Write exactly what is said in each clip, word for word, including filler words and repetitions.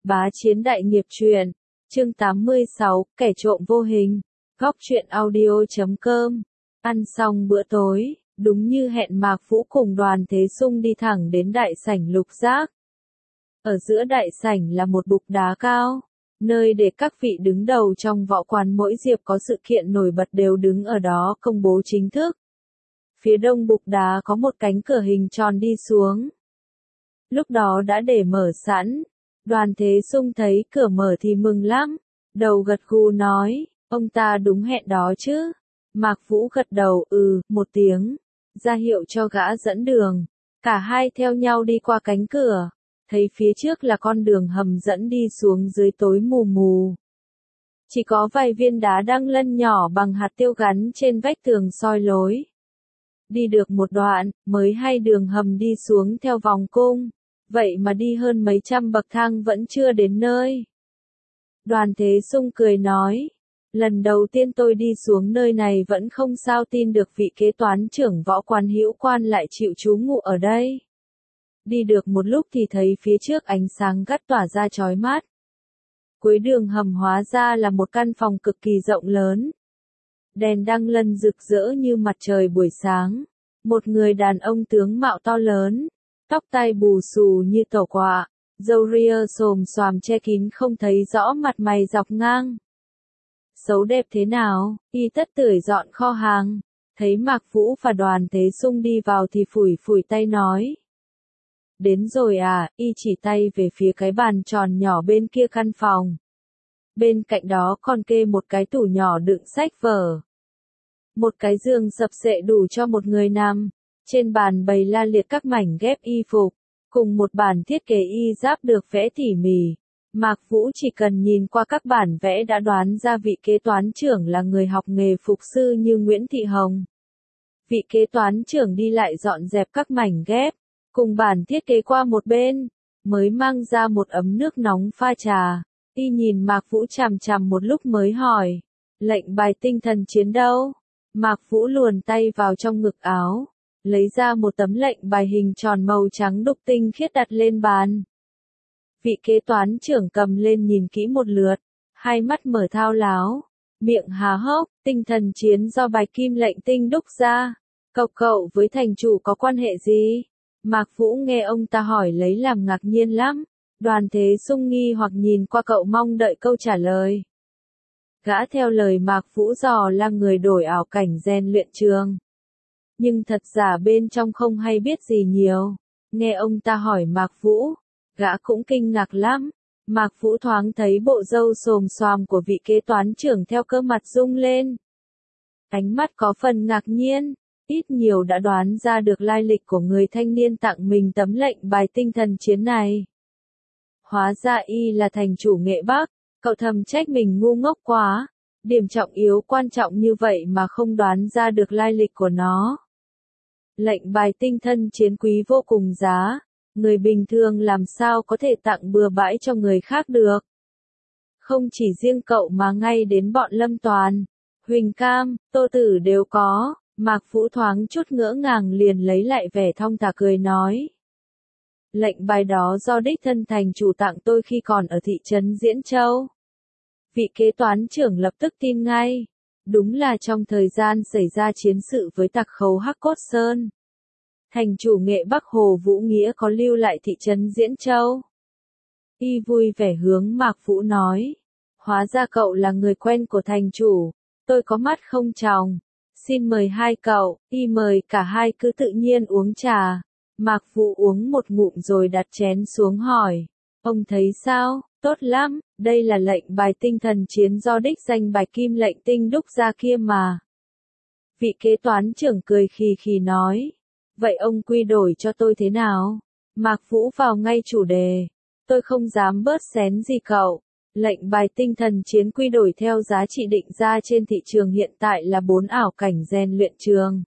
Bá Chiến Đại Nghiệp Truyện, chương tám mươi sáu, Kẻ Trộm Vô Hình, Góc truyện audio chấm com. Ăn xong bữa tối, đúng như hẹn Mạc Vũ cùng Đoàn Thế Sung đi thẳng đến đại sảnh Lục Giác. Ở giữa đại sảnh là một bục đá cao, nơi để các vị đứng đầu trong võ quán mỗi dịp có sự kiện nổi bật đều đứng ở đó công bố chính thức. Phía đông bục đá có một cánh cửa hình tròn đi xuống. Lúc đó đã để mở sẵn. Đoàn Thế Sung thấy cửa mở thì mừng lắm, đầu gật gù nói, ông ta đúng hẹn đó chứ. Mạc Vũ gật đầu ừ, một tiếng, ra hiệu cho gã dẫn đường. Cả hai theo nhau đi qua cánh cửa, thấy phía trước là con đường hầm dẫn đi xuống dưới tối mù mù. Chỉ có vài viên đá đăng lân nhỏ bằng hạt tiêu gắn trên vách tường soi lối. Đi được một đoạn, mới hay đường hầm đi xuống theo vòng cung. Vậy mà đi hơn mấy trăm bậc thang vẫn chưa đến nơi. Đoàn Thế Sung cười nói, lần đầu tiên tôi đi xuống nơi này vẫn không sao tin được vị kế toán trưởng võ quán hữu quan lại chịu trú ngụ ở đây. Đi được một lúc thì thấy phía trước ánh sáng gắt tỏa ra chói mắt. Cuối đường hầm hóa ra là một căn phòng cực kỳ rộng lớn. Đèn đăng lân rực rỡ như mặt trời buổi sáng. Một người đàn ông tướng mạo to lớn. Tóc tai bù xù như tẩu quạ, râu ria xồm xoàm che kín không thấy rõ mặt mày dọc ngang. Xấu đẹp thế nào, y tất tưởi dọn kho hàng, thấy Mạc Vũ và Đoàn Thế Sung đi vào thì phủi phủi tay nói. Đến rồi à, y chỉ tay về phía cái bàn tròn nhỏ bên kia căn phòng. Bên cạnh đó còn kê một cái tủ nhỏ đựng sách vở. Một cái giường sập xệ đủ cho một người nằm. Trên bàn bày la liệt các mảnh ghép y phục, cùng một bản thiết kế y giáp được vẽ tỉ mỉ. Mạc Vũ chỉ cần nhìn qua các bản vẽ đã đoán ra vị kế toán trưởng là người học nghề phục sư như Nguyễn Thị Hồng. Vị kế toán trưởng đi lại dọn dẹp các mảnh ghép, cùng bản thiết kế qua một bên, mới mang ra một ấm nước nóng pha trà. Y nhìn Mạc Vũ chằm chằm một lúc mới hỏi, lệnh bài tinh thần chiến đâu? Mạc Vũ luồn tay vào trong ngực áo. Lấy ra một tấm lệnh bài hình tròn màu trắng đục tinh khiết đặt lên bàn. Vị kế toán trưởng cầm lên nhìn kỹ một lượt, hai mắt mở thao láo, miệng há hốc, tinh thần chiến do bài kim lệnh tinh đúc ra. Cậu cậu với thành chủ có quan hệ gì? Mạc Vũ nghe ông ta hỏi lấy làm ngạc nhiên lắm. Đoàn Thế Sung nghi hoặc nhìn qua cậu mong đợi câu trả lời. Gã theo lời Mạc Vũ dò là người đổi ảo cảnh rèn luyện trường. Nhưng thật giả bên trong không hay biết gì nhiều. Nghe ông ta hỏi Mạc Vũ, gã cũng kinh ngạc lắm. Mạc Vũ thoáng thấy bộ râu xồm xoàm của vị kế toán trưởng theo cơ mặt rung lên. Ánh mắt có phần ngạc nhiên, ít nhiều đã đoán ra được lai lịch của người thanh niên tặng mình tấm lệnh bài tinh thần chiến này. Hóa ra y là thành chủ Nghệ Bắc, cậu thầm trách mình ngu ngốc quá. Điểm trọng yếu quan trọng như vậy mà không đoán ra được lai lịch của nó. Lệnh bài tinh thần chiến quý vô cùng giá, người bình thường làm sao có thể tặng bừa bãi cho người khác được. Không chỉ riêng cậu mà ngay đến bọn Lâm Toàn, Huỳnh Cam, Tô Tử đều có. Mạc Vũ thoáng chút ngỡ ngàng liền lấy lại vẻ thong thả cười nói. Lệnh bài đó do đích thân thành chủ tặng tôi khi còn ở thị trấn Diễn Châu. Vị kế toán trưởng lập tức tin ngay. Đúng là trong thời gian xảy ra chiến sự với tặc khấu Hắc Cốt Sơn. Thành chủ Nghệ Bắc Hồ Vũ Nghĩa có lưu lại thị trấn Diễn Châu. Y vui vẻ hướng Mạc Vũ nói. Hóa ra cậu là người quen của thành chủ. Tôi có mắt không tròng. Xin mời hai cậu. Y mời cả hai cứ tự nhiên uống trà. Mạc Vũ uống một ngụm rồi đặt chén xuống hỏi. Ông thấy sao? Tốt lắm, đây là lệnh bài tinh thần chiến do đích danh bài kim lệnh tinh đúc ra kia mà. Vị kế toán trưởng cười khì khì nói. Vậy ông quy đổi cho tôi thế nào? Mạc Vũ vào ngay chủ đề. Tôi không dám bớt xén gì cậu. Lệnh bài tinh thần chiến quy đổi theo giá trị định ra trên thị trường hiện tại là bốn ảo cảnh rèn luyện trường.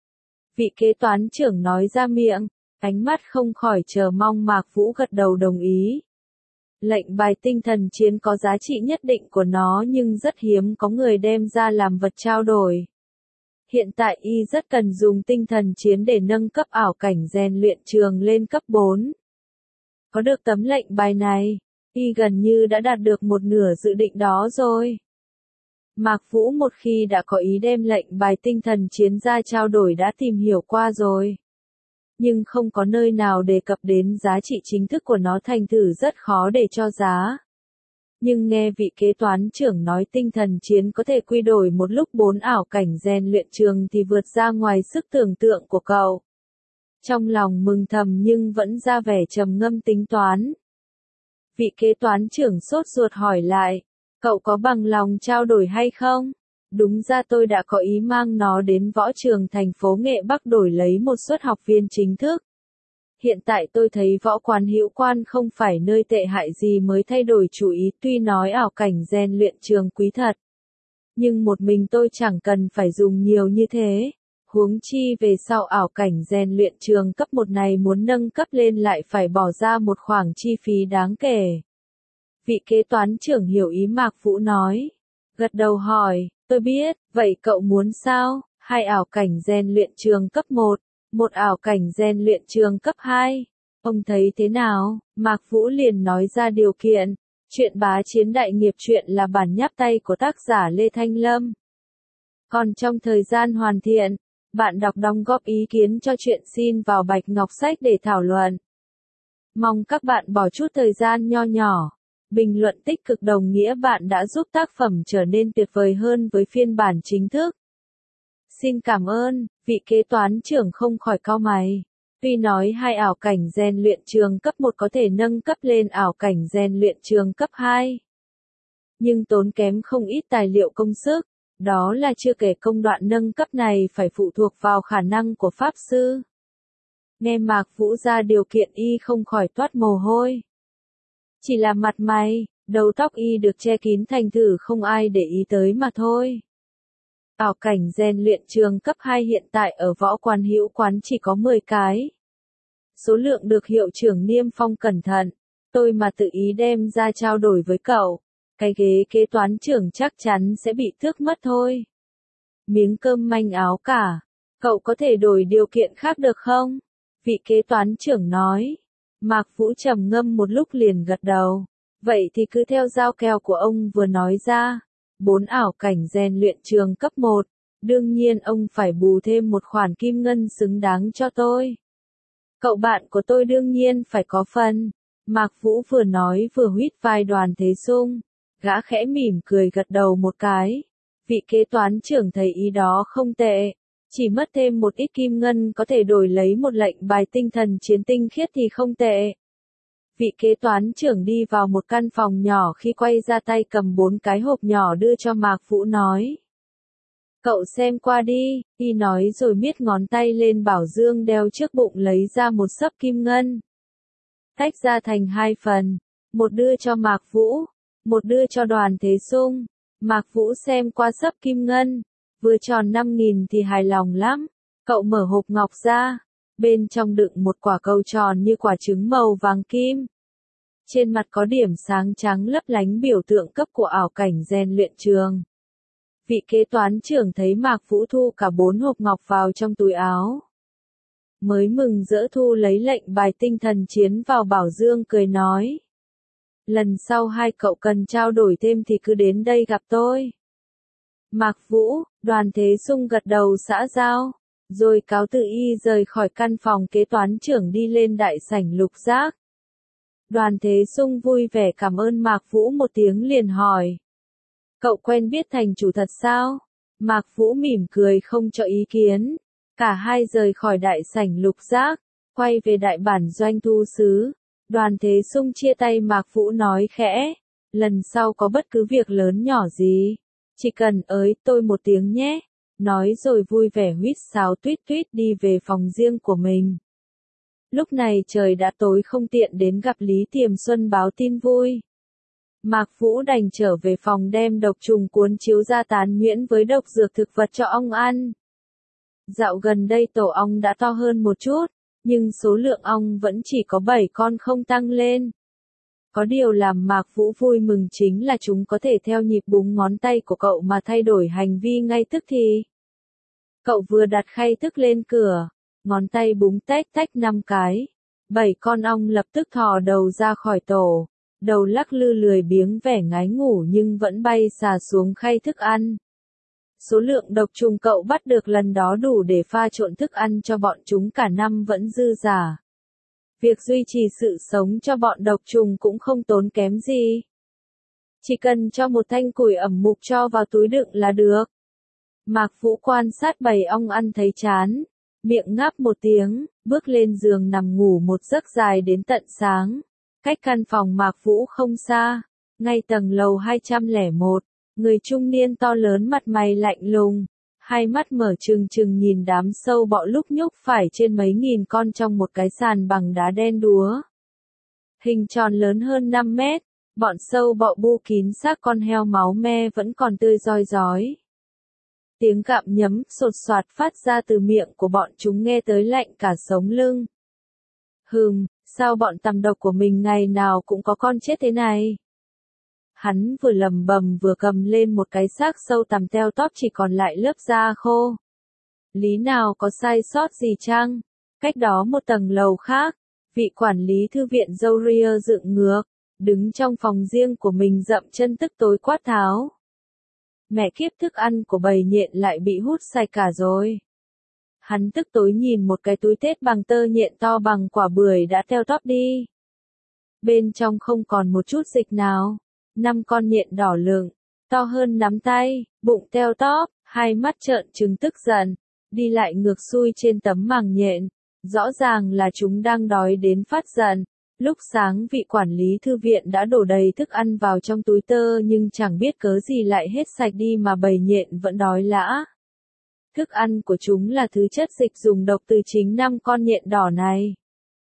Vị kế toán trưởng nói ra miệng, ánh mắt không khỏi chờ mong Mạc Vũ gật đầu đồng ý. Lệnh bài tinh thần chiến có giá trị nhất định của nó nhưng rất hiếm có người đem ra làm vật trao đổi. Hiện tại y rất cần dùng tinh thần chiến để nâng cấp ảo cảnh rèn luyện trường lên cấp bốn. Có được tấm lệnh bài này, Y gần như đã đạt được một nửa dự định đó rồi. Mạc Vũ một khi đã có ý đem lệnh bài tinh thần chiến ra trao đổi đã tìm hiểu qua rồi. Nhưng không có nơi nào đề cập đến giá trị chính thức của nó, thành thử rất khó để cho giá. Nhưng nghe vị kế toán trưởng nói tinh thần chiến có thể quy đổi một lúc bốn ảo cảnh rèn luyện trường thì vượt ra ngoài sức tưởng tượng của cậu. Trong lòng mừng thầm nhưng vẫn ra vẻ trầm ngâm tính toán. Vị kế toán trưởng sốt ruột hỏi lại, cậu có bằng lòng trao đổi hay không? Đúng ra tôi đã có ý mang nó đến võ trường thành phố Nghệ Bắc đổi lấy một suất học viên chính thức. Hiện tại tôi thấy võ quán Hữu Quan không phải nơi tệ hại gì mới thay đổi chủ ý, tuy nói ảo cảnh rèn luyện trường quý thật. Nhưng một mình tôi chẳng cần phải dùng nhiều như thế. Huống chi về sau ảo cảnh rèn luyện trường cấp một này muốn nâng cấp lên lại phải bỏ ra một khoản chi phí đáng kể. Vị kế toán trưởng hiểu ý Mạc Vũ nói. Gật đầu hỏi, tôi biết, vậy cậu muốn sao? Hai ảo cảnh rèn luyện trường cấp một, một ảo cảnh rèn luyện trường cấp hai. Ông thấy thế nào? Mạc Vũ liền nói ra điều kiện. Chuyện bá chiến đại nghiệp truyện là bản nháp tay của tác giả Lê Thanh Lâm. Còn trong thời gian hoàn thiện, bạn đọc đóng góp ý kiến cho chuyện xin vào Bạch Ngọc Sách để thảo luận. Mong các bạn bỏ chút thời gian nho nhỏ. Bình luận tích cực đồng nghĩa bạn đã giúp tác phẩm trở nên tuyệt vời hơn với phiên bản chính thức. Xin cảm ơn, vị kế toán trưởng không khỏi cau mày. Tuy nói hai ảo cảnh rèn luyện trường cấp một có thể nâng cấp lên ảo cảnh rèn luyện trường cấp hai. Nhưng tốn kém không ít tài liệu công sức. Đó là chưa kể công đoạn nâng cấp này phải phụ thuộc vào khả năng của Pháp Sư. Nghe Mạc Vũ ra điều kiện y không khỏi toát mồ hôi. Chỉ là mặt mày, đầu tóc y được che kín thành thử không ai để ý tới mà thôi. Ảo cảnh rèn luyện trường cấp hai hiện tại ở võ quán Hữu Quán chỉ có mười cái. Số lượng được hiệu trưởng niêm phong cẩn thận, tôi mà tự ý đem ra trao đổi với cậu. Cái ghế kế toán trưởng chắc chắn sẽ bị tước mất thôi. Miếng cơm manh áo cả. Cậu có thể đổi điều kiện khác được không? Vị kế toán trưởng nói. Mạc Vũ trầm ngâm một lúc liền gật đầu. Vậy thì cứ theo giao kèo của ông vừa nói ra. Bốn ảo cảnh rèn luyện trường cấp một. Đương nhiên ông phải bù thêm một khoản kim ngân xứng đáng cho tôi. Cậu bạn của tôi đương nhiên phải có phần. Mạc Vũ vừa nói vừa huýt vai Đoàn Thế Sung. Gã khẽ mỉm cười gật đầu một cái. Vị kế toán trưởng thấy ý đó không tệ. Chỉ mất thêm một ít kim ngân có thể đổi lấy một lệnh bài tinh thần chiến tinh khiết thì không tệ. Vị kế toán trưởng đi vào một căn phòng nhỏ, khi quay ra tay cầm bốn cái hộp nhỏ đưa cho Mạc Vũ nói. Cậu xem qua đi, y nói rồi miết ngón tay lên bảo dương đeo trước bụng lấy ra một xấp kim ngân. Tách ra thành hai phần, một đưa cho Mạc Vũ, một đưa cho Đoàn Thế Sung. Mạc Vũ xem qua xấp kim ngân, vừa tròn năm nghìn thì hài lòng lắm. Cậu mở hộp ngọc ra, bên trong đựng một quả cầu tròn như quả trứng màu vàng kim. Trên mặt có điểm sáng trắng lấp lánh biểu tượng cấp của ảo cảnh rèn luyện trường. Vị kế toán trưởng thấy Mạc Vũ thu cả bốn hộp ngọc vào trong túi áo. Mới mừng rỡ thu lấy lệnh bài tinh thần chiến vào bảo dương, cười nói. Lần sau hai cậu cần trao đổi thêm thì cứ đến đây gặp tôi. Mạc Vũ, Đoàn Thế Sung gật đầu xã giao, rồi cáo từ y rời khỏi căn phòng kế toán trưởng đi lên đại sảnh lục giác. Đoàn Thế Sung vui vẻ cảm ơn Mạc Vũ một tiếng liền hỏi. Cậu quen biết thành chủ thật sao? Mạc Vũ mỉm cười không cho ý kiến. Cả hai rời khỏi đại sảnh lục giác, quay về đại bản doanh thu xứ. Đoàn Thế Sung chia tay Mạc Vũ nói khẽ. Lần sau có bất cứ việc lớn nhỏ gì, chỉ cần ới tôi một tiếng nhé. Nói rồi vui vẻ huýt sáo tuýt tuýt đi về phòng riêng của mình. Lúc này trời đã tối không tiện đến gặp Lý Tiềm Xuân báo tin vui. Mạc Vũ đành trở về phòng đem độc trùng cuốn chiếu ra tán nhuyễn với độc dược thực vật cho ong ăn. Dạo gần đây tổ ong đã to hơn một chút, nhưng số lượng ong vẫn chỉ có bảy con không tăng lên. Có điều làm Mạc Vũ vui mừng chính là chúng có thể theo nhịp búng ngón tay của cậu mà thay đổi hành vi ngay tức thì. Cậu vừa đặt khay thức lên cửa, ngón tay búng tách tách năm cái. Bảy con ong lập tức thò đầu ra khỏi tổ. đầu lắc lư lười biếng vẻ ngái ngủ nhưng vẫn bay xà xuống khay thức ăn. Số lượng độc trùng cậu bắt được lần đó đủ để pha trộn thức ăn cho bọn chúng cả năm vẫn dư giả. Việc duy trì sự sống cho bọn độc trùng cũng không tốn kém gì. Chỉ cần cho một thanh củi ẩm mục cho vào túi đựng là được. Mạc Vũ quan sát bầy ong ăn thấy chán, miệng ngáp một tiếng, bước lên giường nằm ngủ một giấc dài đến tận sáng. Cách căn phòng Mạc Vũ không xa, ngay tầng lầu hai trăm lẻ một, người trung niên to lớn mặt mày lạnh lùng, hai mắt mở trừng trừng nhìn đám sâu bọ lúc nhúc phải trên mấy nghìn con trong một cái sàn bằng đá đen đúa. Hình tròn lớn hơn năm mét, bọn sâu bọ bu kín xác con heo máu me vẫn còn tươi rói rói. Tiếng gặm nhấm sột soạt phát ra từ miệng của bọn chúng nghe tới lạnh cả sống lưng. Hừm, sao bọn tằm độc của mình ngày nào cũng có con chết thế này? Hắn vừa lầm bầm vừa cầm lên một cái xác sâu tằm teo tóp chỉ còn lại lớp da khô. Lý nào có sai sót gì chăng? Cách đó một tầng lầu khác, vị quản lý thư viện râu ria dựng ngược, đứng trong phòng riêng của mình dậm chân tức tối quát tháo. Mẹ kiếp, thức ăn của bầy nhện lại bị hút sạch cả rồi. Hắn tức tối nhìn một cái túi tết bằng tơ nhện to bằng quả bưởi đã teo tóp đi. Bên trong không còn một chút dịch nào. Năm con nhện đỏ lựng, to hơn nắm tay, bụng teo tóp, hai mắt trợn trừng tức giận, đi lại ngược xuôi trên tấm màng nhện. Rõ ràng là chúng đang đói đến phát giận. Lúc sáng vị quản lý thư viện đã đổ đầy thức ăn vào trong túi tơ nhưng chẳng biết cớ gì lại hết sạch đi mà bầy nhện vẫn đói lã. Thức ăn của chúng là thứ chất dịch dùng độc từ chính năm con nhện đỏ này.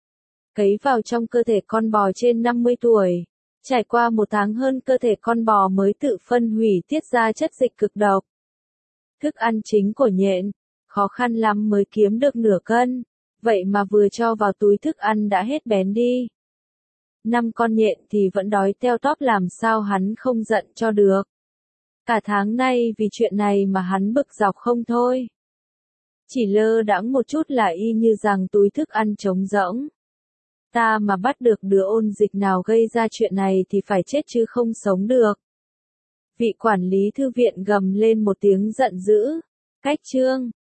Cấy vào trong cơ thể con bò trên năm mươi tuổi. Trải qua một tháng hơn cơ thể con bò mới tự phân hủy tiết ra chất dịch cực độc. Thức ăn chính của nhện, khó khăn lắm mới kiếm được nửa cân, vậy mà vừa cho vào túi thức ăn đã hết bén đi. Năm con nhện thì vẫn đói teo tóp, làm sao hắn không giận cho được. Cả tháng nay vì chuyện này mà hắn bực dọc không thôi. Chỉ lơ đãng một chút là y như rằng túi thức ăn trống rỗng. Ta mà bắt được đứa ôn dịch nào gây ra chuyện này thì phải chết chứ không sống được. Vị quản lý thư viện gầm lên một tiếng giận dữ. Cách chương